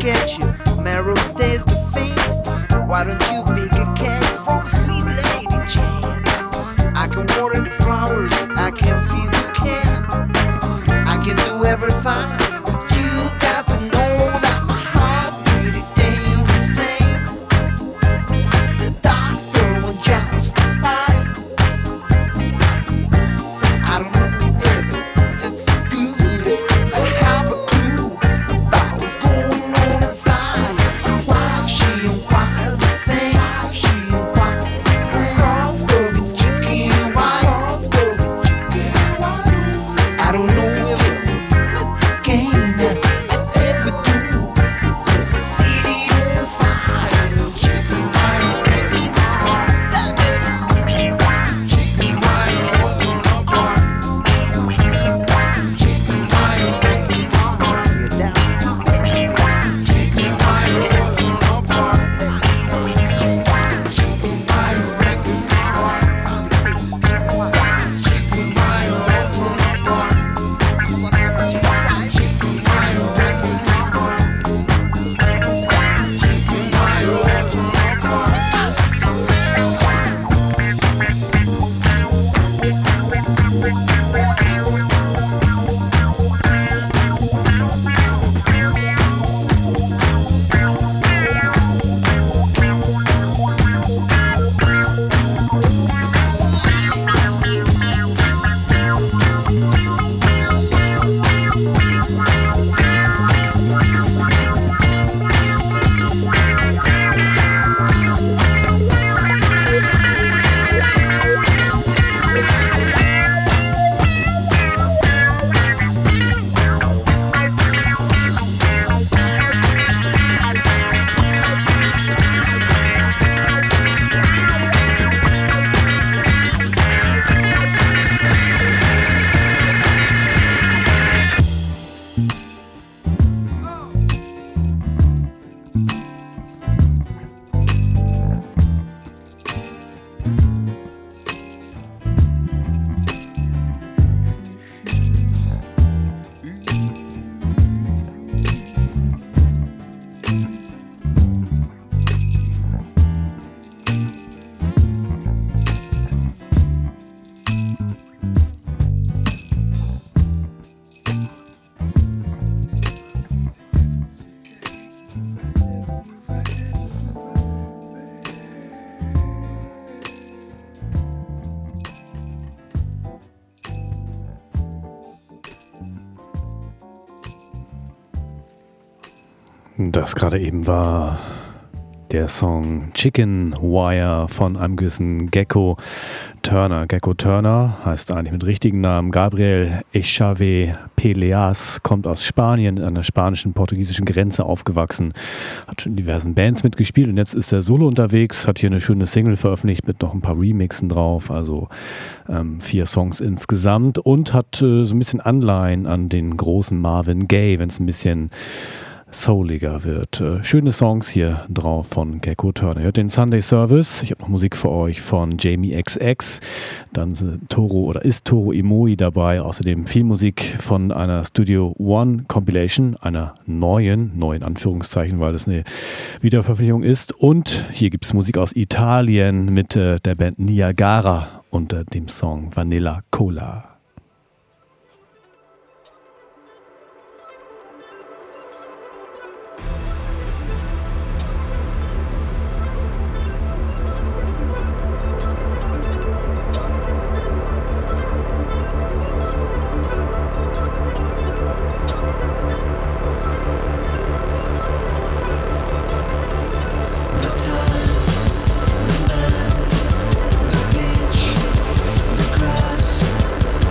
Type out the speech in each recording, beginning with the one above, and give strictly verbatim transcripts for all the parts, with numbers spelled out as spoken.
get you. Melrose Day's the theme. Why don't you bake a cake for sweet Lady Jane? I can water the flowers, I can feel the care. I can do everything, but you got to know that my heart really ain't the same. The doctor will justify. I don't know if it's for good. I have a clue about what's going on inside. Why she don't quite the same? She don't quite the same. Rossburger chicken, white Rossburger chicken. I don't know if it's the game I ever do. The city on fire. Chicken, white, chicken, white, chicken, white, all torn apart. Chicken, white, breaking my heart. You're down. Chicken, white, all torn apart. Chicken, white, breaking my heart. Chicken, white, all torn apart. Chicken, white, breaking my heart. Chicken, white, all Das gerade eben war der Song Chicken Wire von einem gewissen Gecko Turner. Gecko Turner heißt eigentlich mit richtigen Namen Gabriel Echave Peleas, kommt aus Spanien, an der spanischen-portugiesischen Grenze aufgewachsen, hat schon in diversen Bands mitgespielt und jetzt ist er solo unterwegs, hat hier eine schöne Single veröffentlicht mit noch ein paar Remixen drauf, also ähm, vier Songs insgesamt und hat äh, so ein bisschen Anleihen an den großen Marvin Gaye, wenn es ein bisschen souliger wird. Äh, schöne Songs hier drauf von Gecko Turner. Hört den Sunday Service. Ich habe noch Musik für euch von Jamie X X. Dann sind Toro oder ist Toro Imoi dabei. Außerdem viel Musik von einer Studio One Compilation, einer neuen, neuen Anführungszeichen, weil es eine Wiederveröffentlichung ist. Und hier gibt es Musik aus Italien mit äh, der Band Niagara unter dem Song Vanilla Cola. The man, the beach, the grass.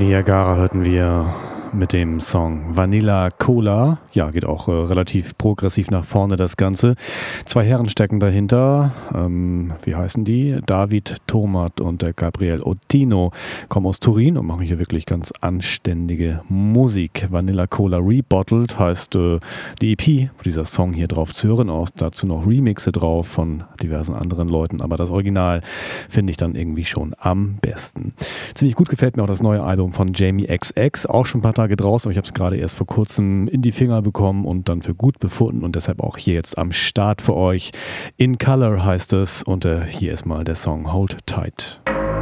Niagara hörten wir mit dem Song Vanilla Cola. Ja, geht auch äh, relativ progressiv nach vorne das Ganze. Zwei Herren stecken dahinter. Ähm, wie heißen die? David Tomat und der Gabriel Ottino kommen aus Turin und machen hier wirklich ganz anständige Musik. Vanilla Cola Rebottled heißt äh, die E P, wo dieser Song hier drauf zu hören ist. Dazu noch Remixe drauf von diversen anderen Leuten, aber das Original finde ich dann irgendwie schon am besten. Ziemlich gut gefällt mir auch das neue Album von Jamie X X, auch schon ein paar Tage draußen, aber ich habe es gerade erst vor kurzem in die Finger bekommen und dann für gut befunden und deshalb auch hier jetzt am Start für euch. In Color heißt es und äh, hier ist mal der Song Hold Tight.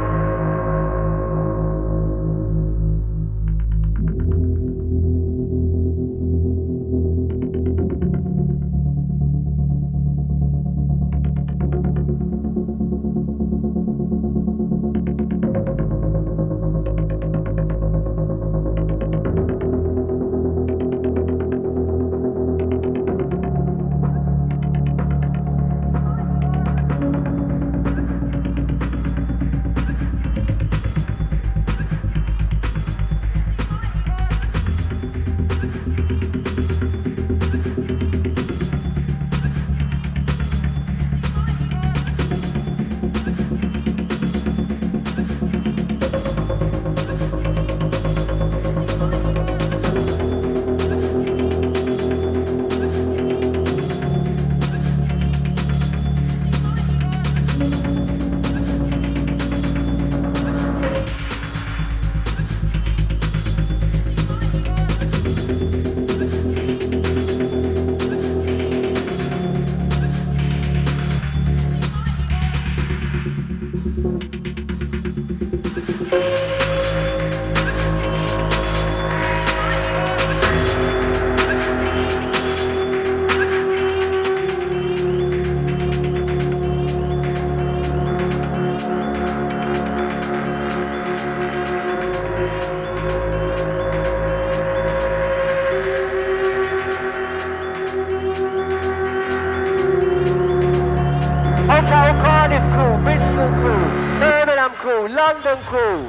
London Crew.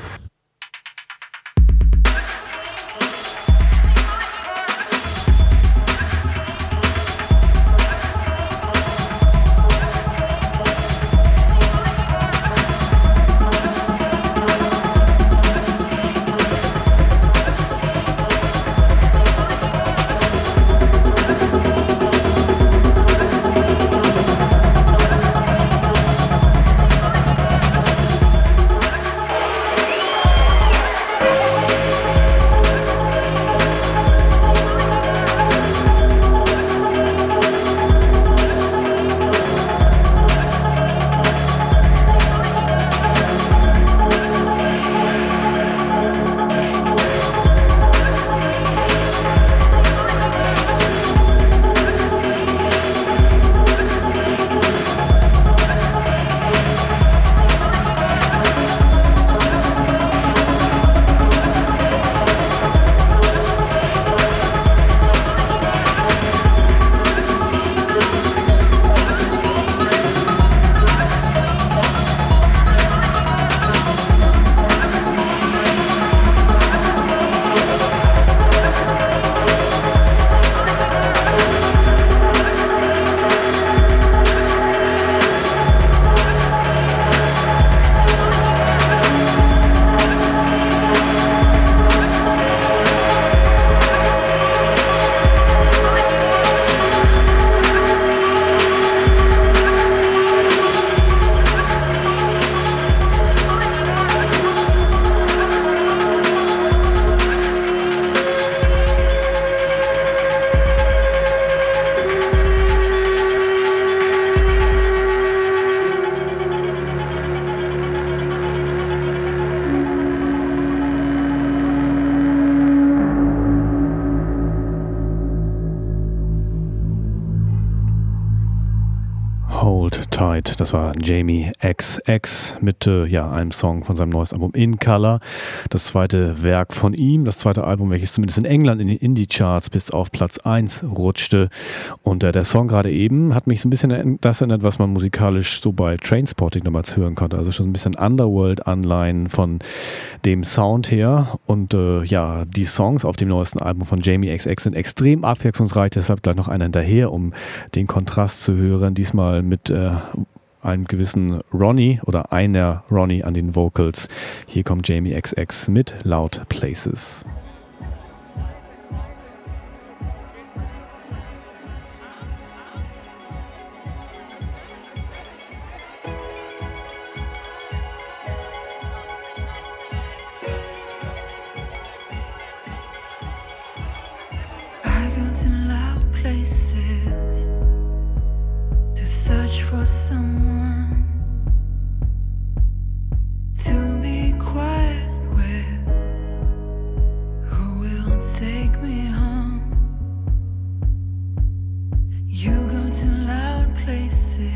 Hold Tight. Das war Jamie X X mit äh, ja, einem Song von seinem neuesten Album In Color. Das zweite Werk von ihm, das zweite Album, welches zumindest in England in den Indie-Charts bis auf Platz eins rutschte. Und äh, der Song gerade eben hat mich so ein bisschen an das erinnert, was man musikalisch so bei Trainspotting damals hören konnte. Also schon ein bisschen Underworld-Anleihen von dem Sound her. Und äh, ja, die Songs auf dem neuesten Album von Jamie X X sind extrem abwechslungsreich. Deshalb gleich noch einer hinterher, um den Kontrast zu hören. Diesmal mit äh, einem gewissen Ronnie oder einer Ronnie an den Vocals. Hier kommt Jamie X X mit Loud Places. Search for someone to be quiet with, who will take me home. You go to loud places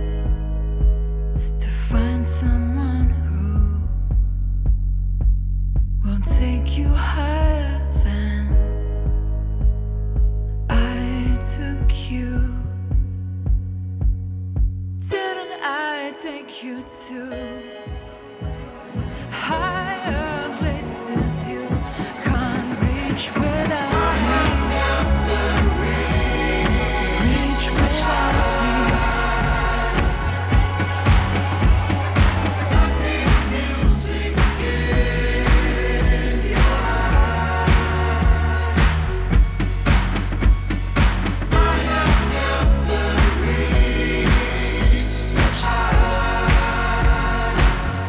to find someone who will take you higher than I took you. Didn't I take you to higher places you can't reach without me? Reach without me. I feel music in your eyes. I have never reached such heights.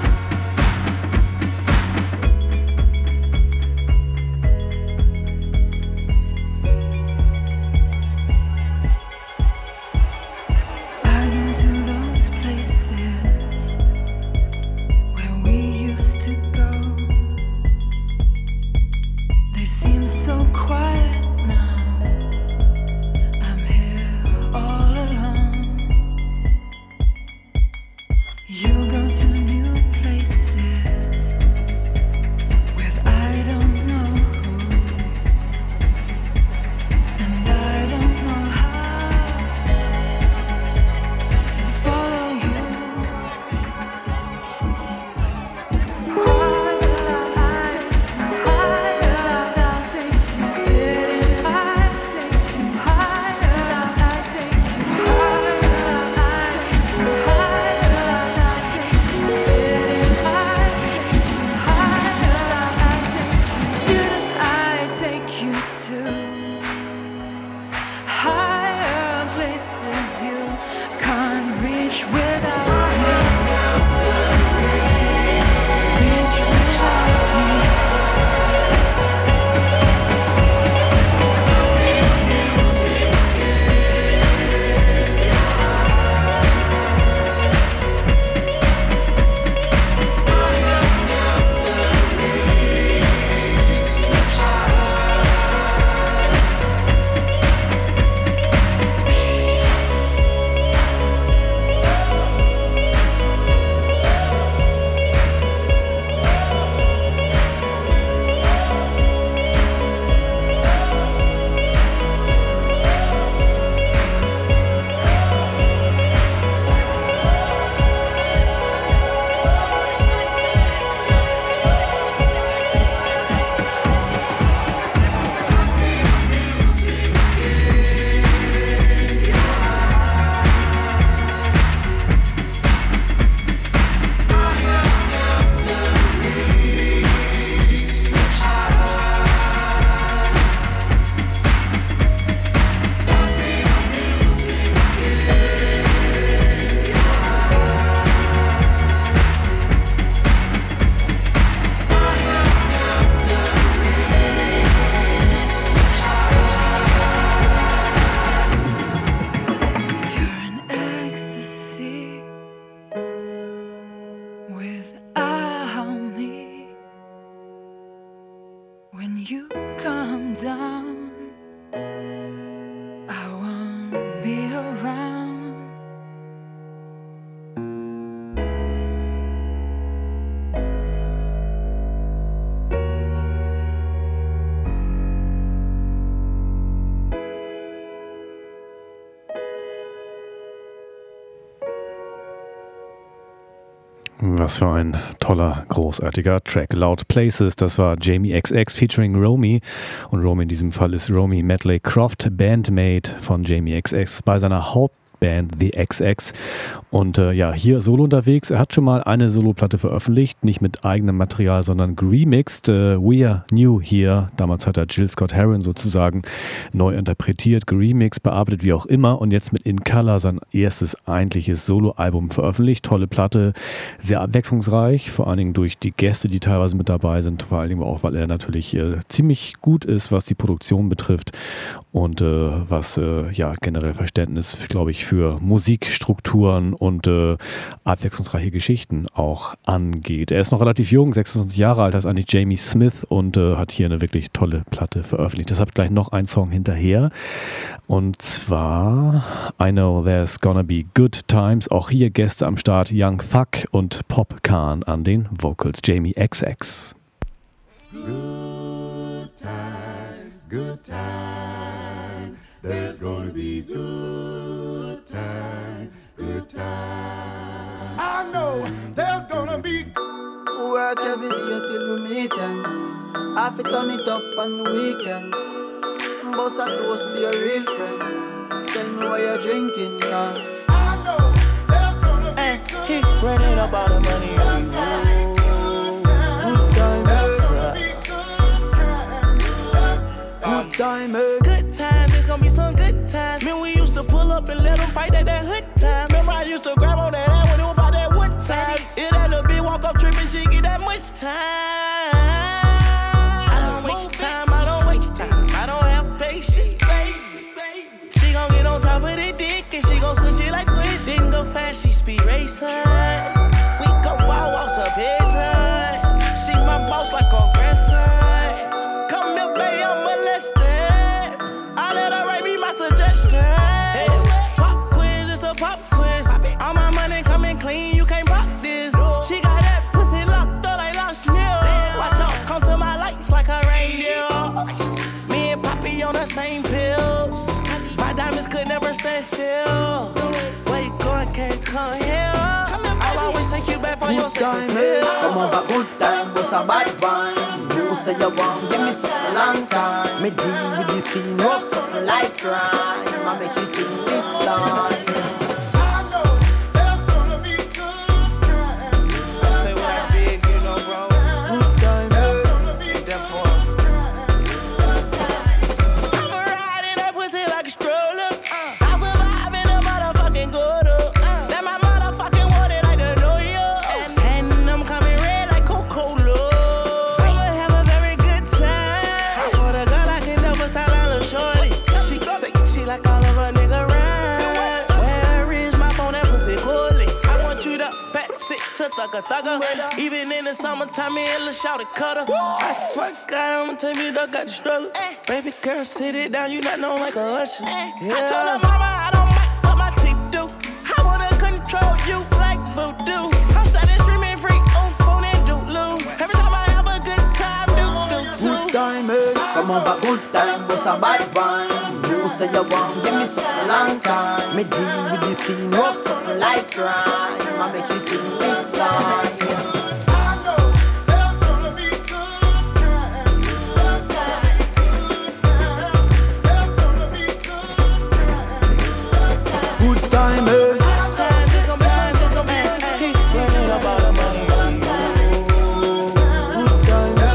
Was für ein toller, großartiger Track. Loud Places, das war Jamie X X featuring Romy. Und Romy in diesem Fall ist Romy Medley Croft, Bandmate von Jamie X X bei seiner Hauptband The X X. Und äh, ja, hier solo unterwegs. Er hat schon mal eine Soloplatte veröffentlicht, nicht mit eigenem Material, sondern remixed. Äh, We Are New Here. Damals hat er Jill Scott Heron sozusagen neu interpretiert, geremixed, bearbeitet, wie auch immer. Und jetzt mit In Color sein erstes eigentliches Soloalbum veröffentlicht. Tolle Platte, sehr abwechslungsreich, vor allen Dingen durch die Gäste, die teilweise mit dabei sind. Vor allen Dingen auch, weil er natürlich äh, ziemlich gut ist, was die Produktion betrifft und äh, was äh, ja generell Verständnis, glaube ich, für Musikstrukturen und äh, abwechslungsreiche Geschichten auch angeht. Er ist noch relativ jung, sechsundzwanzig Jahre alt, heißt eigentlich Jamie Smith und äh, hat hier eine wirklich tolle Platte veröffentlicht. Deshalb gleich noch ein Song hinterher und zwar I Know There's Gonna Be Good Times. Auch hier Gäste am Start, Young Thug und Pop Khan an den Vocals, Jamie X X. Good times, good times, there's gonna be good times, good times. I know there's gonna be work every day till we meet ends. I fit turn it up on the weekends. Boss a toast to your real friend. Tell me what you're drinking, yeah. I know there's gonna be Hey, good he running up all the money on you. Good time, good time, eh? Good times, it's gonna be some good times. Man, we used to pull up and let them fight at that hood time. Remember I used to grab on that ass when it was about that wood time. If that little bitch walk up tripping, she get that much time. I don't waste time, I don't waste time. I don't have patience, baby. She gon' get on top of the dick and she gon' squish it like squish. Didn't go fast, she speed racing. We go ball walk to bedtime. She my boss like a grandson. Come here, baby, I'm molested. I let her write me my suggestions. Hey, pop quiz, it's a pop quiz. All my money coming clean, you can't rock this. She got that pussy locked up like Lost Mill. Watch out, come to my lights like a reindeer. Me and Poppy on the same pills. My diamonds could never stand still. Where you going, can't come here. I'll always take you back for your Good sex time, appeal. eh? Come over, good time, what's a bad wine? You say you want, give me something long time. Me deal with this thing, rough something like crime. I make you sing this line. I know there's gonna be good times. Say what I did, you know, bro. Good time, eh? Gonna be Therefore, I'ma ride in that pussy like a stroller. Uh, I'll survive in a motherfucking gutter. Uh, that my motherfucking want it like the New York. And, and I'm coming red like Coca-Cola. I'ma have a very good time. I swear to God, I can never sound like a shorty. She say she like all of a nigga rhyme. Where is my phone? That pussy coolly. I want you to pass it to thugger thugger. Even in the summertime, me and Lil' Shawty cutter. I swear to God, I'ma tell you, dog got the struggle. Baby girl, sit it down, you not known like a usher. Yeah. I told her mama I don't like what my teeth do. I wanna control you like voodoo. I'm starting streaming free on phone and doodloo. Every time I have a good time, do do Good too. time, eh? Come over, good time, what's a bad wine? You say you want, give me something long time. Me deal with this thing, rough something like crime. I make you sing this line. I know there's gonna be good times. Good times, good times. There's gonna be good times. Good time, eh? Good times, it's gonna be some, it's gonna be some. Hey, running up all the money on you. Good time, eh?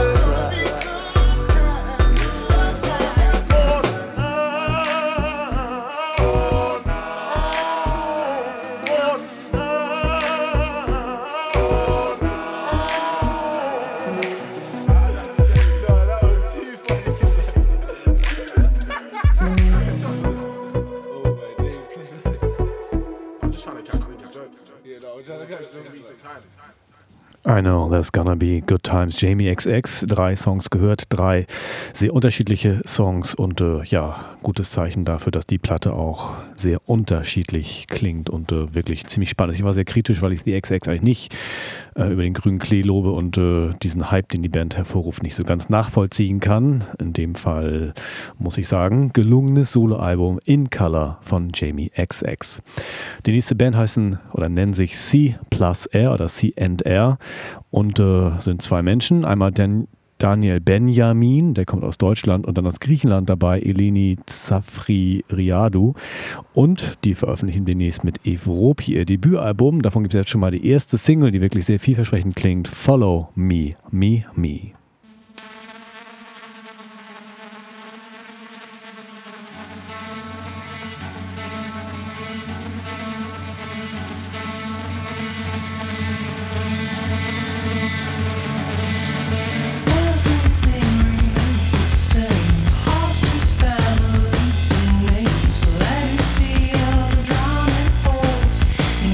I'm just trying to catch the joke. Yeah, no, I'm trying to catch the recent times. I Know There's Gonna Be Good Times, Jamie X X, drei Songs gehört, drei sehr unterschiedliche Songs und äh, ja, gutes Zeichen dafür, dass die Platte auch sehr unterschiedlich klingt und äh, wirklich ziemlich spannend ist. Ich war sehr kritisch, weil ich die X X eigentlich nicht äh, über den grünen Klee lobe und äh, diesen Hype, den die Band hervorruft, nicht so ganz nachvollziehen kann. In dem Fall muss ich sagen, gelungenes Soloalbum In Color von Jamie X X. Die nächste Band heißen oder nennen sich C plus R oder C and R und äh, sind zwei Menschen. Einmal Dan Daniel Benjamin, der kommt aus Deutschland, und dann aus Griechenland dabei Eleni Tsafriadou, und die veröffentlichen demnächst mit Evropi ihr Debütalbum. Davon gibt es jetzt schon mal die erste Single, die wirklich sehr vielversprechend klingt. Follow Me, Me, Me.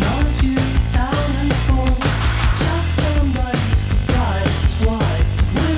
Somebody's the brightest white.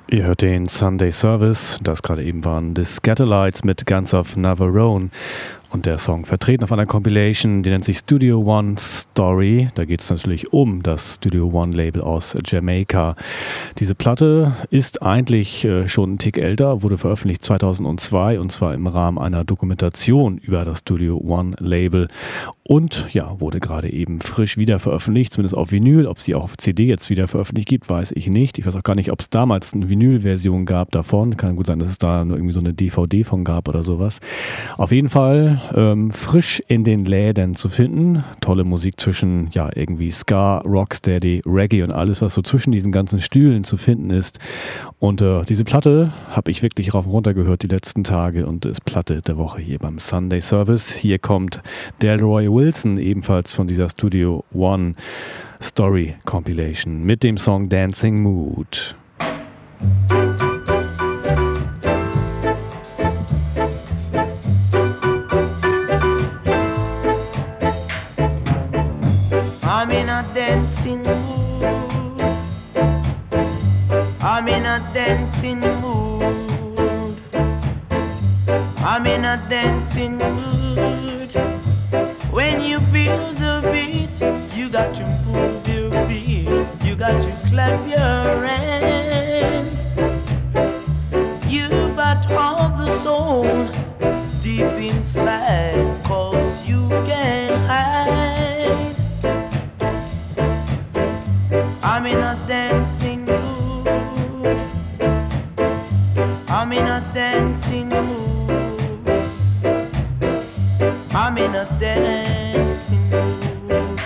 Ihr hört den Sunday Service, das gerade eben waren The Scatterlights mit Guns of Navarone. Und der Song vertreten auf einer Compilation, die nennt sich Studio One Story. Da geht es natürlich um das Studio One Label aus Jamaika. Diese Platte ist eigentlich äh, schon einen Tick älter, wurde veröffentlicht zweitausendzwei und zwar im Rahmen einer Dokumentation über das Studio One Label. Und ja, wurde gerade eben frisch wieder veröffentlicht, zumindest auf Vinyl. Ob es die auch auf C D jetzt wieder veröffentlicht gibt, weiß ich nicht. Ich weiß auch gar nicht, ob es damals eine Vinyl-Version gab davon. Kann gut sein, dass es da nur irgendwie so eine D V D von gab oder sowas. Auf jeden Fall ähm, frisch in den Läden zu finden. Tolle Musik zwischen, ja, irgendwie Ska, Rocksteady, Reggae und alles, was so zwischen diesen ganzen Stühlen zu finden ist. Und äh, diese Platte habe ich wirklich rauf und runter gehört die letzten Tage und ist Platte der Woche hier beim Sunday Service. Hier kommt Delroy Wilson, ebenfalls von dieser Studio One Story Compilation mit dem Song Dancing Mood. I'm in a dancing mood. I'm in a dancing mood. I'm in a dancing mood. When you feel the beat, you got to move your feet. You got to clap your hands. You got all the soul deep inside, 'cause you can't hide. I'm in a dancing mood. I'm in a dancing mood. I'm in a dancing mood.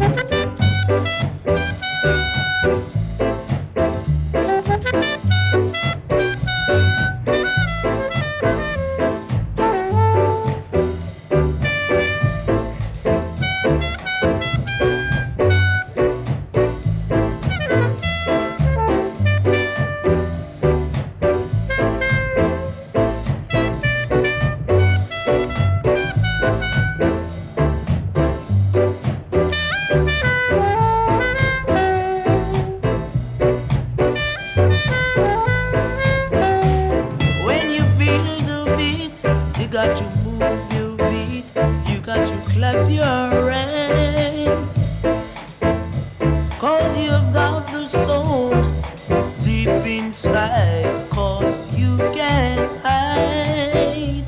When you feel the beat, you got to move your feet. You got to clap your hands. 'Cause you've got the soul deep inside. 'Cause you can't hide.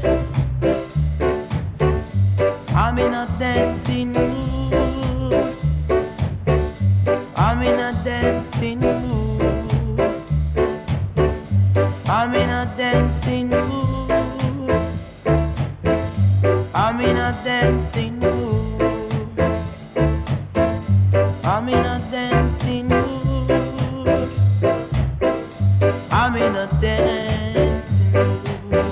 I'm in a dancing mood. I'm in a dancing mood. I'm in a dancing mood. I'm in a dancing mood. I'm in a dancing mood. I'm in a dancing mood.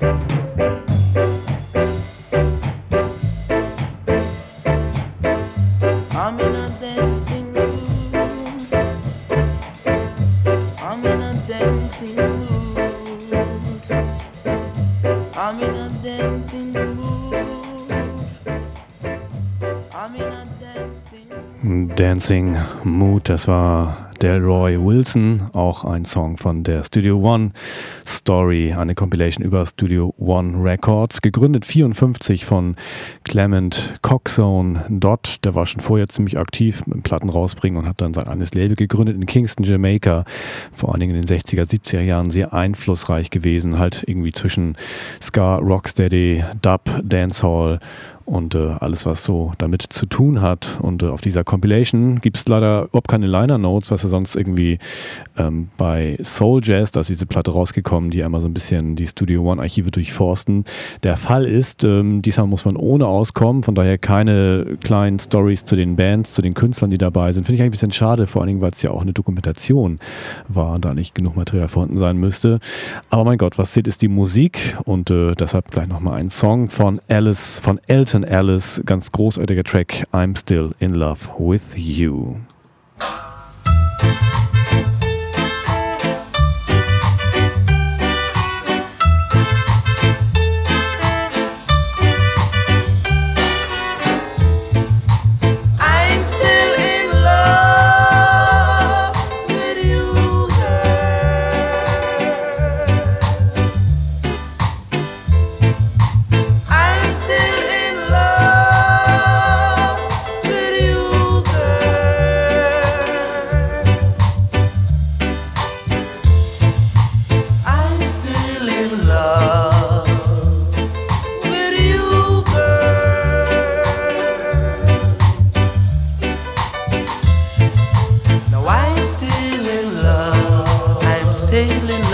I'm in a dancing mood. I'm in a dancing mood. I'm in a dancing mood. I'm in a dancing Dancing Mood, das war Delroy Wilson, auch ein Song von der Studio One Story, eine Compilation über Studio One Records, gegründet vierundfünfzig von Clement Coxzone Dodd, der war schon vorher ziemlich aktiv mit Platten rausbringen und hat dann sein eigenes Label gegründet in Kingston, Jamaika, vor allen Dingen in den sechziger, siebziger Jahren sehr einflussreich gewesen, halt irgendwie zwischen Ska, Rocksteady, Dub, Dancehall und äh, alles, was so damit zu tun hat. Und äh, auf dieser Compilation gibt es leider überhaupt keine Liner Notes, was ja sonst irgendwie ähm, bei Soul Jazz, da ist diese Platte rausgekommen, die einmal so ein bisschen die Studio One Archive durchforsten. Der Fall ist, ähm, diesmal muss man ohne auskommen, von daher keine kleinen Stories zu den Bands, zu den Künstlern, die dabei sind. Finde ich eigentlich ein bisschen schade, vor allen Dingen, weil es ja auch eine Dokumentation war, da nicht genug Material vorhanden sein müsste. Aber mein Gott, was zählt, ist die Musik und äh, deshalb gleich nochmal ein Song von Alice, von Elton Alice, ganz großartiger Track, I'm Still in Love with You. I'm still in love with you, girl.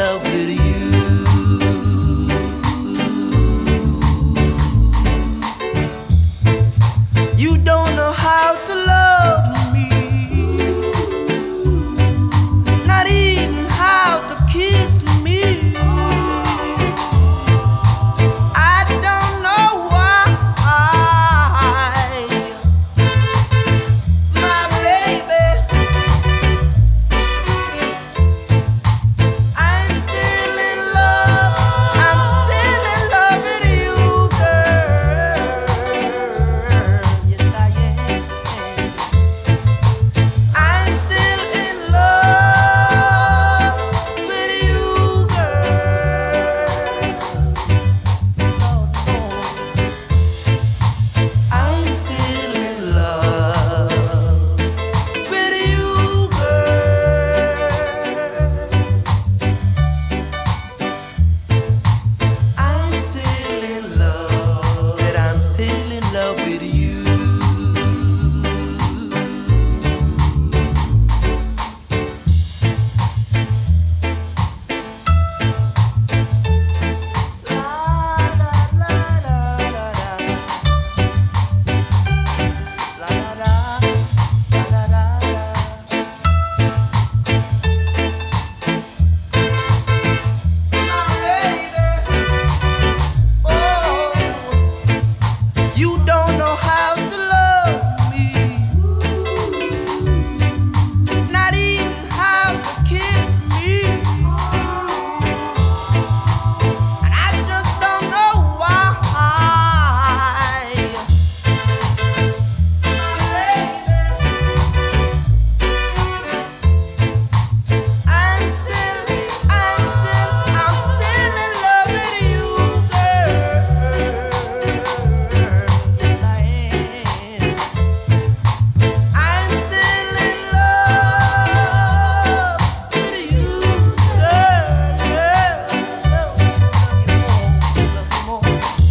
love with you. You don't know how to love me, not even how to kiss me. I don't know why, my baby. I'm still in love, I'm still in love with you, girl. Yes, I am. I'm still in love with you, girl. Lord, Lord. I'm still in love with you, girl. I'm still in love. Said I'm still in love with you. La la la la la la. La la la la la la la. My baby, oh, you don't know how to love me, not even how to kiss me. And I just don't know why. My baby, I'm still, I'm still, I'm still in love with you, girl. Yes, I am. I'm still in love with you, girl. Love you more, love you more.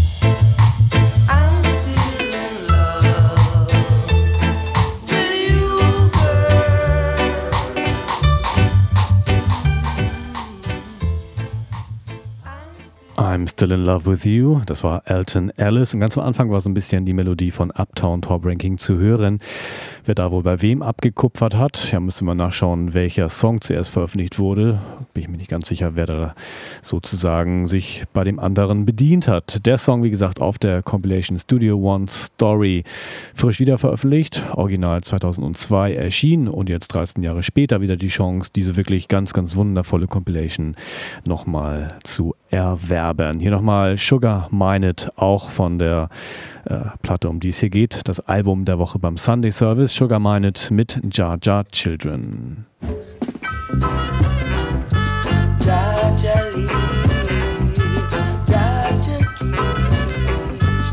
I'm still in love with you, girl. I'm Still in Love with You. Das war Alton Ellis. Und ganz am Anfang war so ein bisschen die Melodie von Uptown Top Ranking zu hören. Wer da wohl bei wem abgekupfert hat, ja, müsste man nachschauen, welcher Song zuerst veröffentlicht wurde. Bin ich mir nicht ganz sicher, wer da sozusagen sich bei dem anderen bedient hat. Der Song, wie gesagt, auf der Compilation Studio One Story frisch wieder veröffentlicht. Original zweitausendzwei erschienen und jetzt dreizehn Jahre später wieder die Chance, diese wirklich ganz, ganz wundervolle Compilation nochmal zu erwerben. Hier nochmal Sugar Mine It, auch von der äh, Platte, um die es hier geht. Das Album der Woche beim Sunday Service. Sugar Mine It mit Jah Jah Children. Jah Jah lives, Jah Jah gives.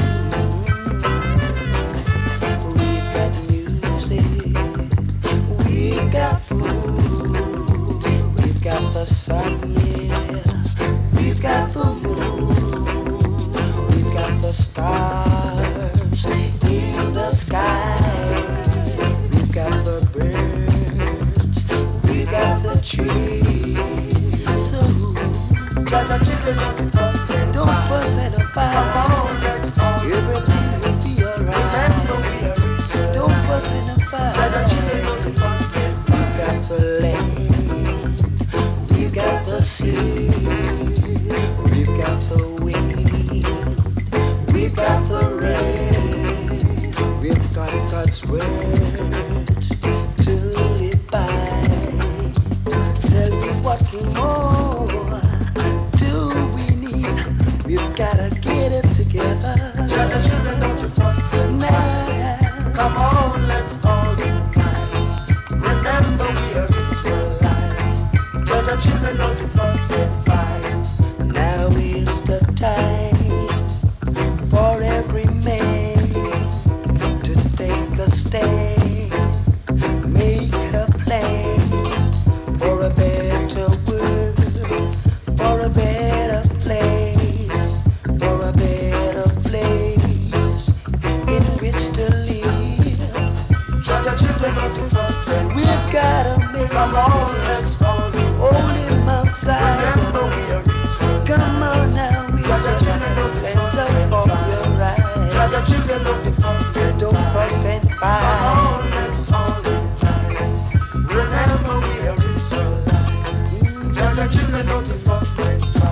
We've got music, we've got food, we've got the sun, yeah, we've got the moon, we've got the stars in the sky, we've got the birds, we've got the trees. So, Jah Jah children, don't fuss and don't fuss and fight. Come on, let's all everything will be alright. Remember we are Israel. Don't fuss and fight. Jah Jah children, don't fuss and fight. We've got the land, we've got the sea, we've got the wind, we've got the rain, we've got God's words to live by. Tell me what more do we need? We've gotta get it together. Jah Jah children, don't you fuss and fight. Come on, let's all unite. Remember we are Israelites. Jah Jah children, don't you fuss and fight. Now is the time for every man to take a stand, make a plan for a better world, for a better place, for a better place in which to live. Jah Jah children, don't you fuss and we've gotta make. Come on, let's all holy Mount Zion. children don't fuss and don't fuss and fight. Come on, let's all unite. Remember we are Israelites. Judge our children don't fuss and fight.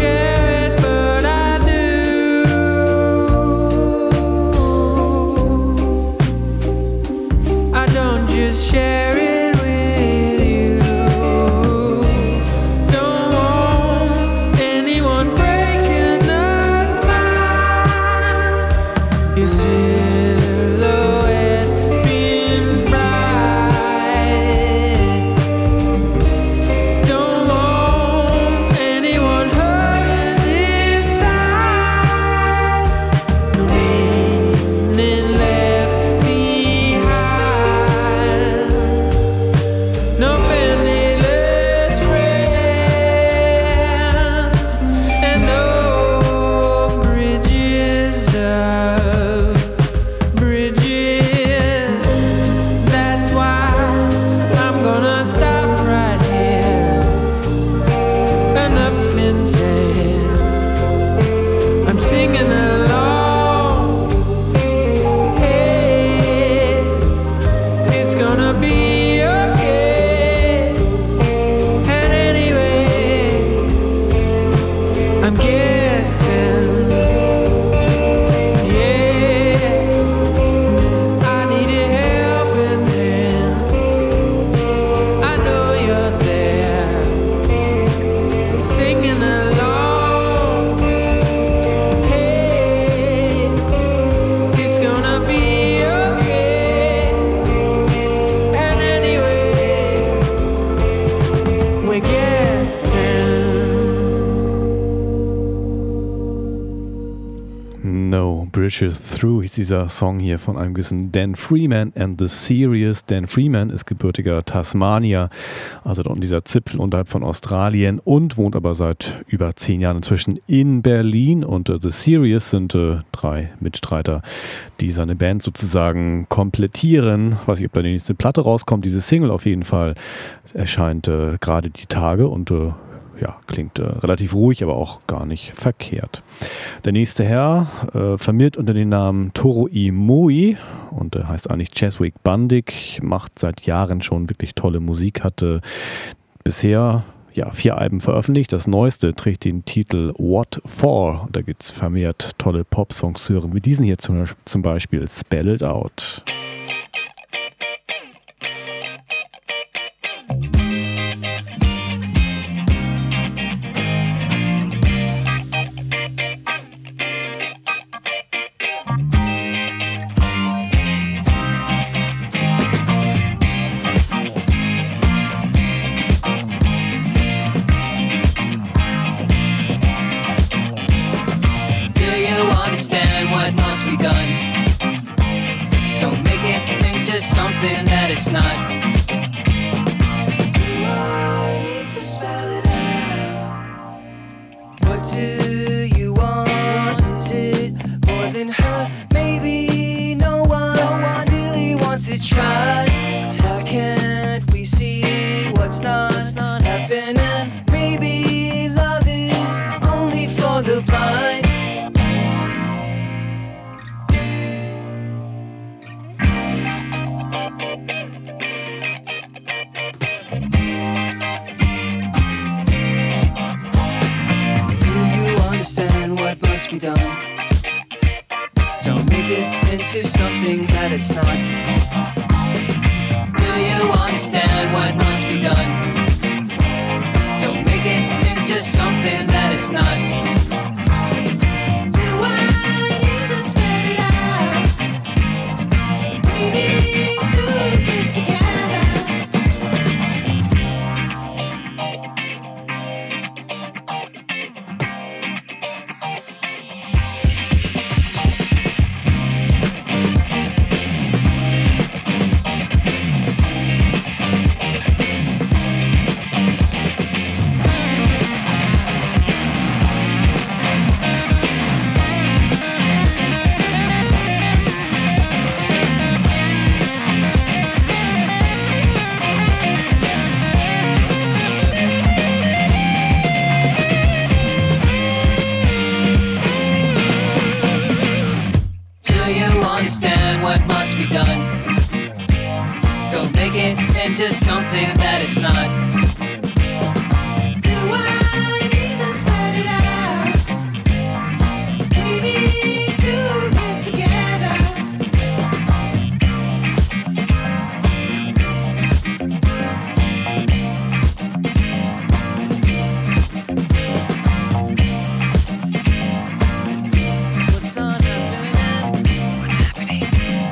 Share it, but I do. I'm guessing, yeah, I need a helping hand. I know you're there, singing along. Hey, it's gonna be okay. And anyway, we're guessing. No Bridges Through hieß dieser Song hier von einem gewissen Dan Freeman and the Serious. Dan Freeman ist gebürtiger Tasmanier, also dort dieser Zipfel unterhalb von Australien, und wohnt aber seit über zehn Jahren inzwischen in Berlin. Und äh, The Serious sind äh, drei Mitstreiter, die seine Band sozusagen komplettieren. Weiß nicht, ob da die nächste Platte rauskommt. Diese Single auf jeden Fall erscheint äh, gerade die Tage und äh, ja, klingt äh, relativ ruhig, aber auch gar nicht verkehrt. Der nächste Herr äh, firmiert unter dem Namen Toru-i Moi und äh, heißt eigentlich Cheswick Bundig, macht seit Jahren schon wirklich tolle Musik, hatte bisher ja, vier Alben veröffentlicht. Das neueste trägt den Titel What For? Da gibt es vermehrt tolle Pop-Songs zu hören, wie diesen hier zum, zum Beispiel Spell It Out. Something that it's not. Do I need to spell it out? What do you want? Is it more than her? Maybe no one, no one really wants to try. Why can't we see what's not, what's not happening? Maybe love is only for the blind. Must be done. Don't make it into something that it's not. Do you understand what must be done? Don't make it into something that it's not. Do I need to spell it out? We need to get together. Into something that it's not. Do I need to spell it out? We need to get together. What's not happening? What's happening?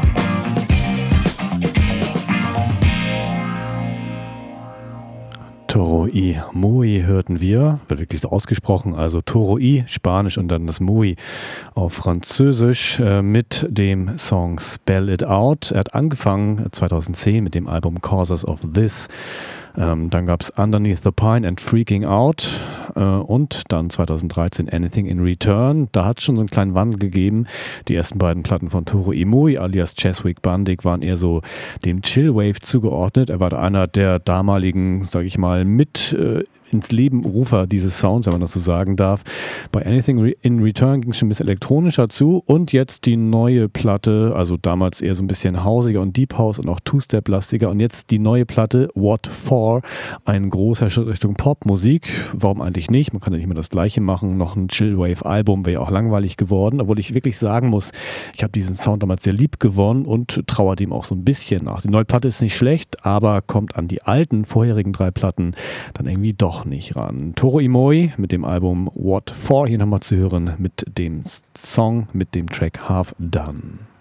Toru-i Moi hörten wir, wird wirklich so ausgesprochen, also Toru-i, Spanisch und dann das Moi auf Französisch äh, mit dem Song Spell It Out. Er hat angefangen zweitausendzehn mit dem Album Causes of This. Ähm, dann gab es Underneath the Pine and Freaking Out äh, und dann zweitausenddreizehn Anything in Return. Da hat es schon so einen kleinen Wandel gegeben. Die ersten beiden Platten von Toru-i Moi alias Cheswick Bundig waren eher so dem Chillwave zugeordnet. Er war einer der damaligen, sage ich mal, mit äh, ins Leben Rufer dieses Sounds, wenn man das so sagen darf. Bei Anything in Return ging es schon ein bisschen elektronischer zu und jetzt die neue Platte, also damals eher so ein bisschen hausiger und Deep House und auch Two-Step-lastiger und jetzt die neue Platte What For, ein großer Schritt Richtung Popmusik. Warum eigentlich nicht? Man kann ja nicht mehr das Gleiche machen. Noch ein Chillwave-Album wäre ja auch langweilig geworden, obwohl ich wirklich sagen muss, ich habe diesen Sound damals sehr lieb gewonnen und trauere dem auch so ein bisschen nach. Die neue Platte ist nicht schlecht, aber kommt an die alten, vorherigen drei Platten dann irgendwie doch nicht ran. Toro y Moi mit dem Album What For hier nochmal zu hören mit dem Song, mit dem Track Half Done.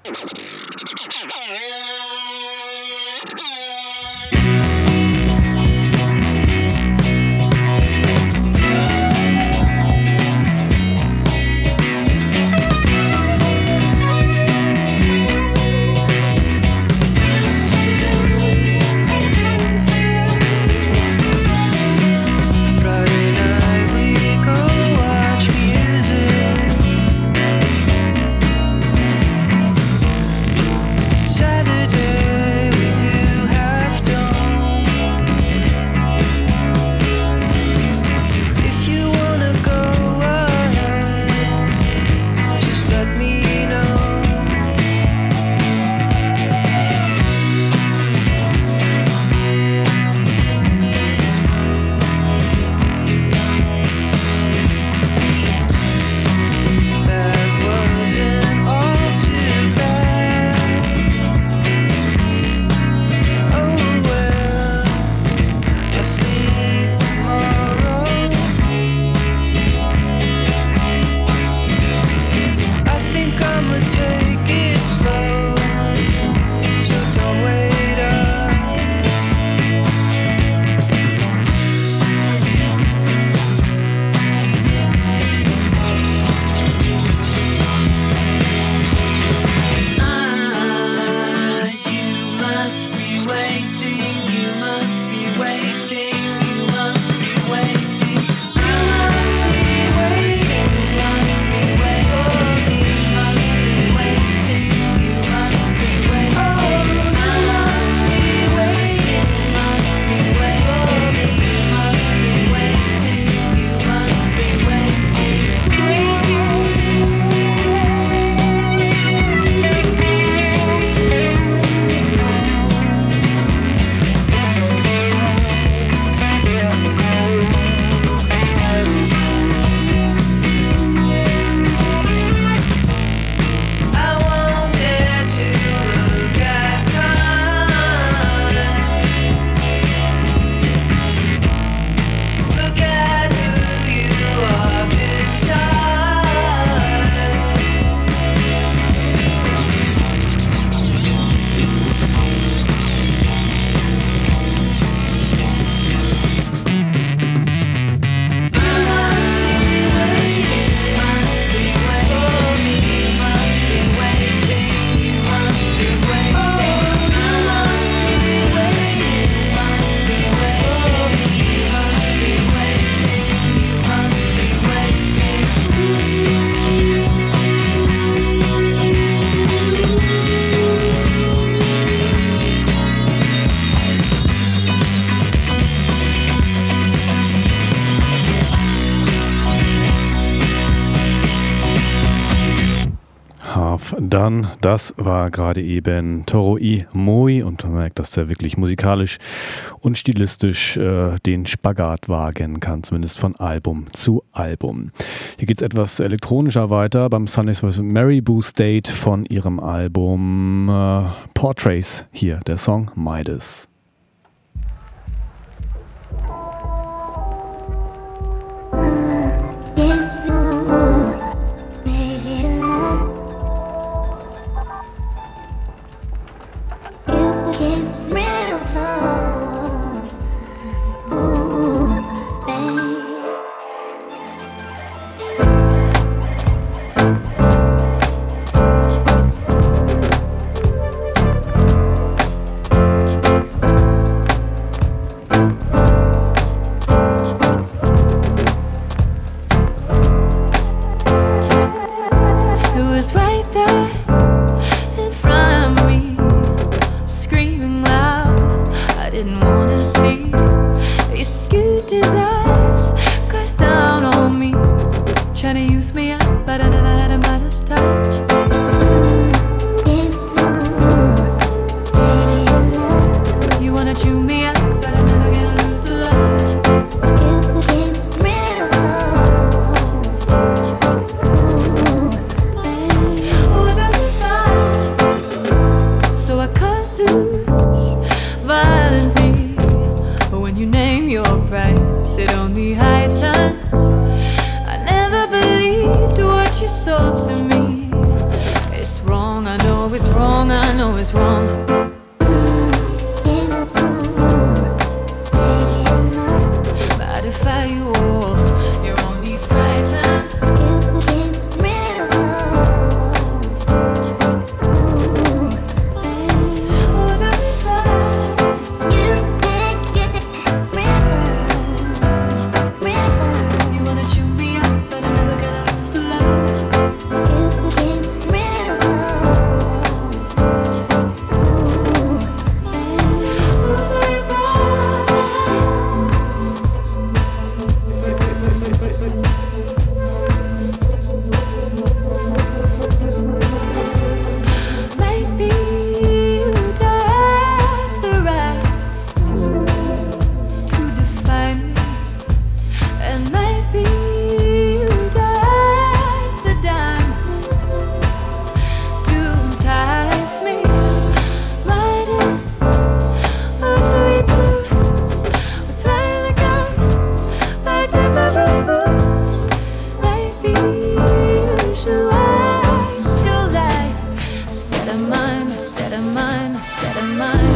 Dann, das war gerade eben Toro y Moi und man merkt, dass der wirklich musikalisch und stilistisch äh, den Spagat wagen kann, zumindest von Album zu Album. Hier geht es etwas elektronischer weiter beim Sundays for Maribou State von ihrem Album äh, Portraits. Hier der Song Midas. Thank trying to use me up, but I never had a Midas touch. You wanna chew me up, but I'm never gonna lose the love. Was I fine? So I cut loose violently. But when you name your price, it only heightens. I never believed what you sold to me. It's wrong, I know it's wrong, I know it's wrong. Modify you all, you're only frightened. Was I fine? You wanna chew me up, but I'm never gonna lose the love. So take maybe you have the right to define me, and maybe you have the dime to entice me. Might is what we do. We're playing the game by different rules. Maybe you should waste your life instead of mine, instead of mine, instead of mine.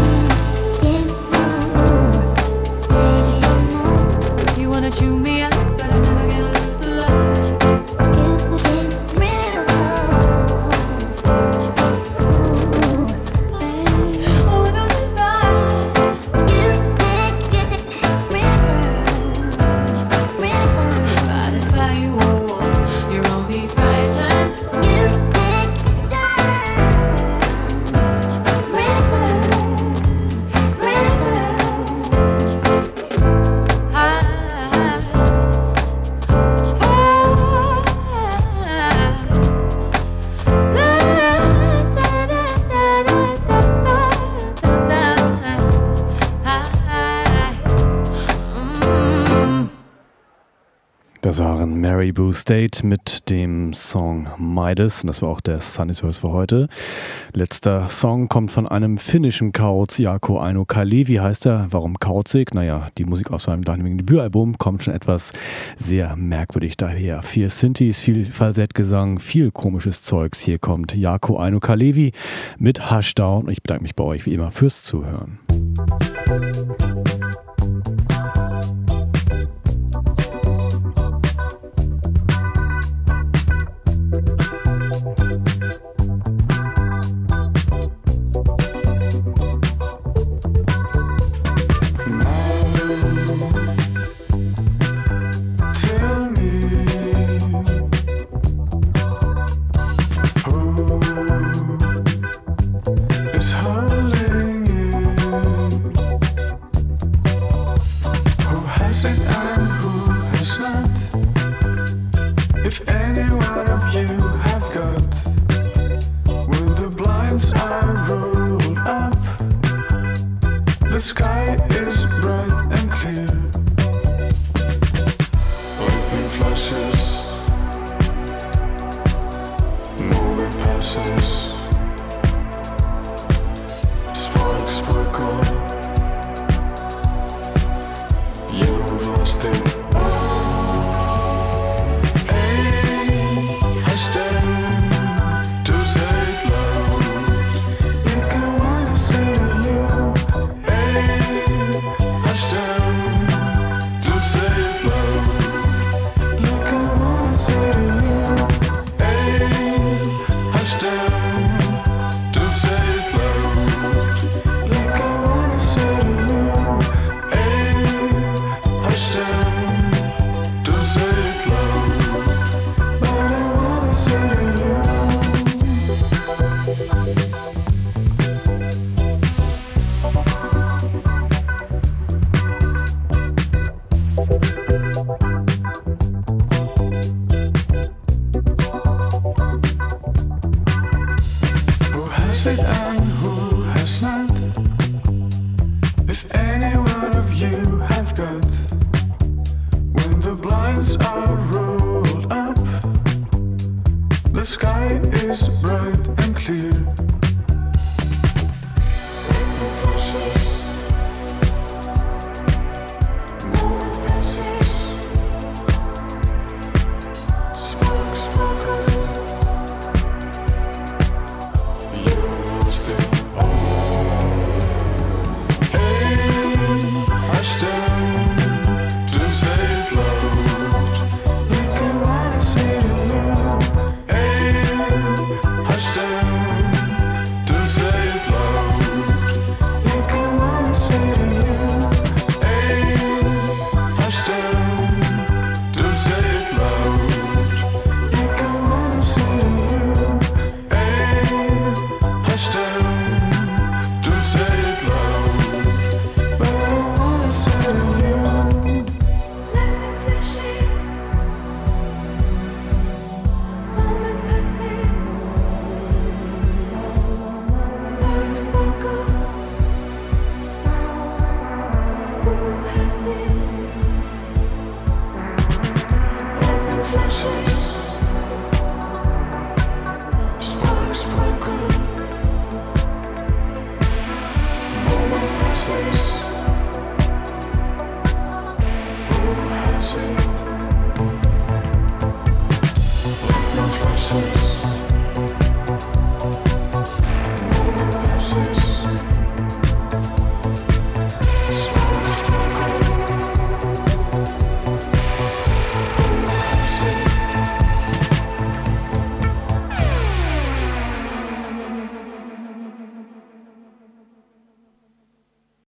You wanna chew me up, but I'm never gonna lose the love. Oh, it's only fine. Modify you all, you're only frightened. Das waren Mary Boo State mit dem Song Midas. Und das war auch der Sunny Source für heute. Letzter Song kommt von einem finnischen Kauz, Jaakko Aino Kalevi heißt er. Warum kauzig? Naja, die Musik aus seinem damaligen Debütalbum kommt schon etwas sehr merkwürdig daher. Vier Synthes, viel Falsettgesang, viel komisches Zeugs. Hier kommt Jaakko Aino Kalevi mit Hushdown. Ich bedanke mich bei euch wie immer fürs Zuhören. Tell me who is holding you, who has it and who has not. If any one of you have got, when the blinds are rolled up, the sky is bright and clear. Lightning flashes, moving passes, sparks sparkle. You've lost it. Hey, hashtag to say it loud. Like I wanna say to you. Hey, sky is bright and clear. Flashes.